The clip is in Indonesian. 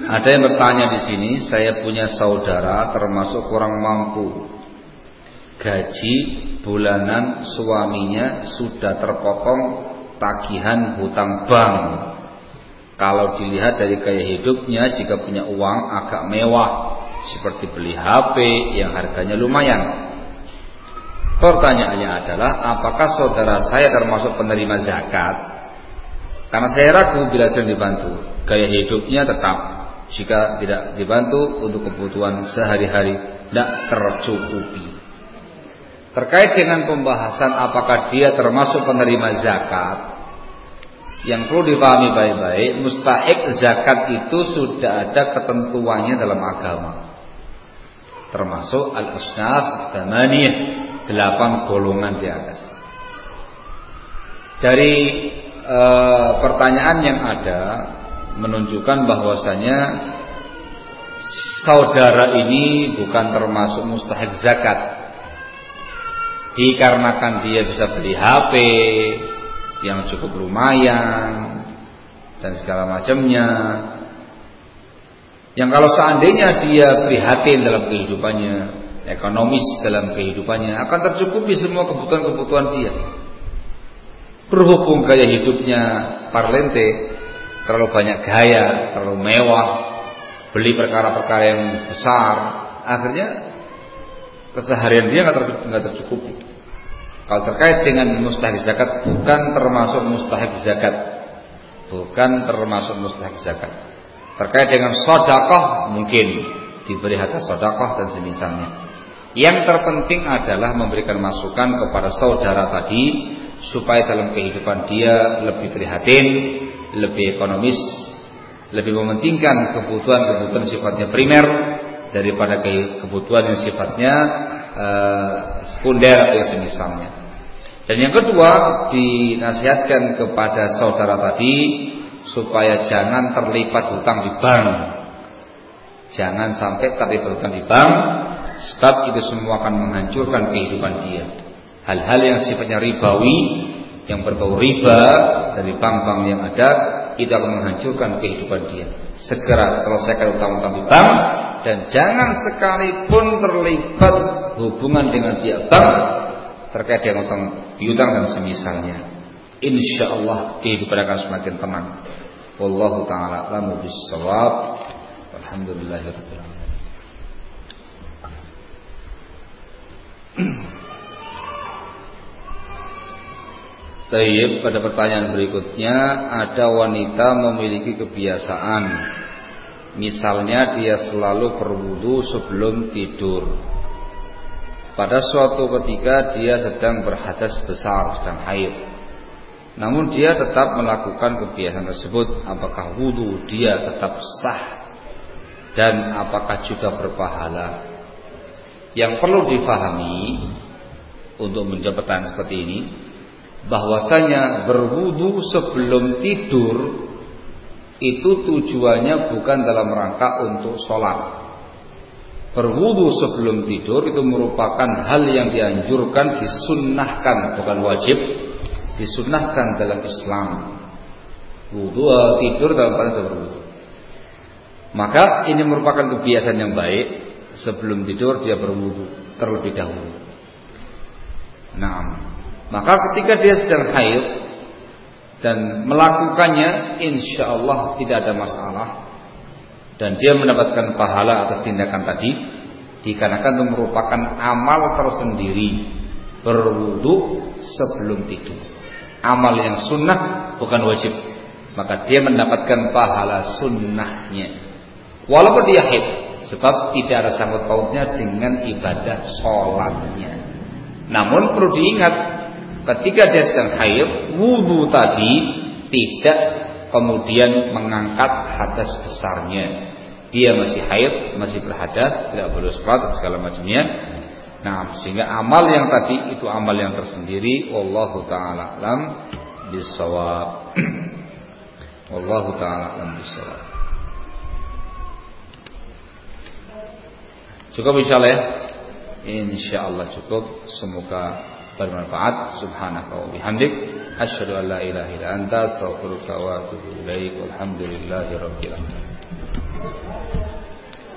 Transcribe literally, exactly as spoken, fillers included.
Ada yang bertanya di sini, saya punya saudara termasuk kurang mampu. Gaji bulanan suaminya sudah terpotong tagihan hutang bank. Kalau dilihat dari gaya hidupnya, jika punya uang agak mewah, seperti beli H P yang harganya lumayan. Pertanyaannya adalah, apakah saudara saya termasuk penerima zakat? Karena saya ragu bila sering dibantu. Gaya hidupnya tetap, jika tidak dibantu untuk kebutuhan sehari-hari tidak tercukupi. Terkait dengan pembahasan apakah dia termasuk penerima zakat, yang perlu dipahami baik-baik, mustahik zakat itu sudah ada ketentuannya dalam agama. Termasuk al-asnaf thamaniyah, delapan golongan di atas. Dari e, pertanyaan yang ada menunjukkan bahwasanya saudara ini bukan termasuk mustahik zakat. Dikarenakan dia bisa beli H P yang cukup lumayan dan segala macamnya, yang kalau seandainya dia prihatin dalam kehidupannya, ekonomis dalam kehidupannya, akan tercukupi semua kebutuhan-kebutuhan dia. Berhubung gaya hidupnya parlente, terlalu banyak gaya, terlalu mewah, beli perkara-perkara yang besar, akhirnya keseharian dia nggak tercukupi. Kalau terkait dengan mustahik zakat, bukan termasuk mustahik zakat, bukan termasuk mustahik zakat. Terkait dengan sedekah, mungkin diberi harta sedekah dan semisalnya. Yang terpenting adalah memberikan masukan kepada saudara tadi supaya dalam kehidupan dia lebih prihatin, lebih ekonomis, lebih mementingkan kebutuhan-kebutuhan sifatnya primer daripada kebutuhan yang sifatnya uh, sekunder atau semisalnya. Dan yang kedua, dinasihatkan kepada saudara tadi supaya jangan terlibat hutang di bank. Jangan sampai terlibat hutang di bank, sebab itu semua akan menghancurkan kehidupan dia. Hal-hal yang sifatnya ribawi, yang berbau riba dari bank-bank yang ada, itu akan menghancurkan kehidupan dia. Segera selesaikan hutang-hutang di bank, dan jangan sekalipun terlibat hubungan dengan pihak bank terkait dengan hutang piutang dan semisalnya. Insyaallah kehidupan akan semakin tenang. Wallahu taala a'lamu bis-shawab. Alhamdulillahirabbil alamin. Tayyib, pada pertanyaan berikutnya, ada wanita memiliki kebiasaan, misalnya dia selalu berwudu sebelum tidur. Pada suatu ketika dia sedang berhadas besar, sedang haid. Namun dia tetap melakukan kebiasaan tersebut. Apakah wudu dia tetap sah dan apakah juga berpahala? Yang perlu difahami untuk menjawab pertanyaan seperti ini, bahwasanya berwudu sebelum tidur itu tujuannya bukan dalam rangka untuk sholat. Berwudu sebelum tidur itu merupakan hal yang dianjurkan, disunnahkan, bukan wajib, disunnahkan dalam Islam. Wudu tidur dalam keadaan berwudu. Maka ini merupakan kebiasaan yang baik. Sebelum tidur dia berwudu terlebih dahulu. Nah, maka ketika dia sedang haid dan melakukannya, insya Allah tidak ada masalah. Dan dia mendapatkan pahala atas tindakan tadi, dikarenakan itu merupakan amal tersendiri, berwudu sebelum tidur. Amal yang sunnah, bukan wajib. Maka dia mendapatkan pahala sunnahnya, walaupun dia haid, sebab tidak ada sangkut pautnya dengan ibadah sholatnya. Namun perlu diingat, ketika dia sedang haid, wudu tadi tidak kemudian mengangkat hadas besarnya. Dia masih haid, masih berhadas, tidak boleh sholat dan segala macamnya. Nah, sehingga amal yang tadi itu amal yang tersendiri. Wallahu ta'ala a'lam bishawab. Wallahu ta'ala a'lam bishawab. Cukup insyaallah ya. Insyaallah cukup. Semoga bermanfaat. Subhanaka wa bihamdik, asyhadu an la ilaha illa anta, astaghfiruka wa atubu ilaik. Walhamdulillahirabbil alamin.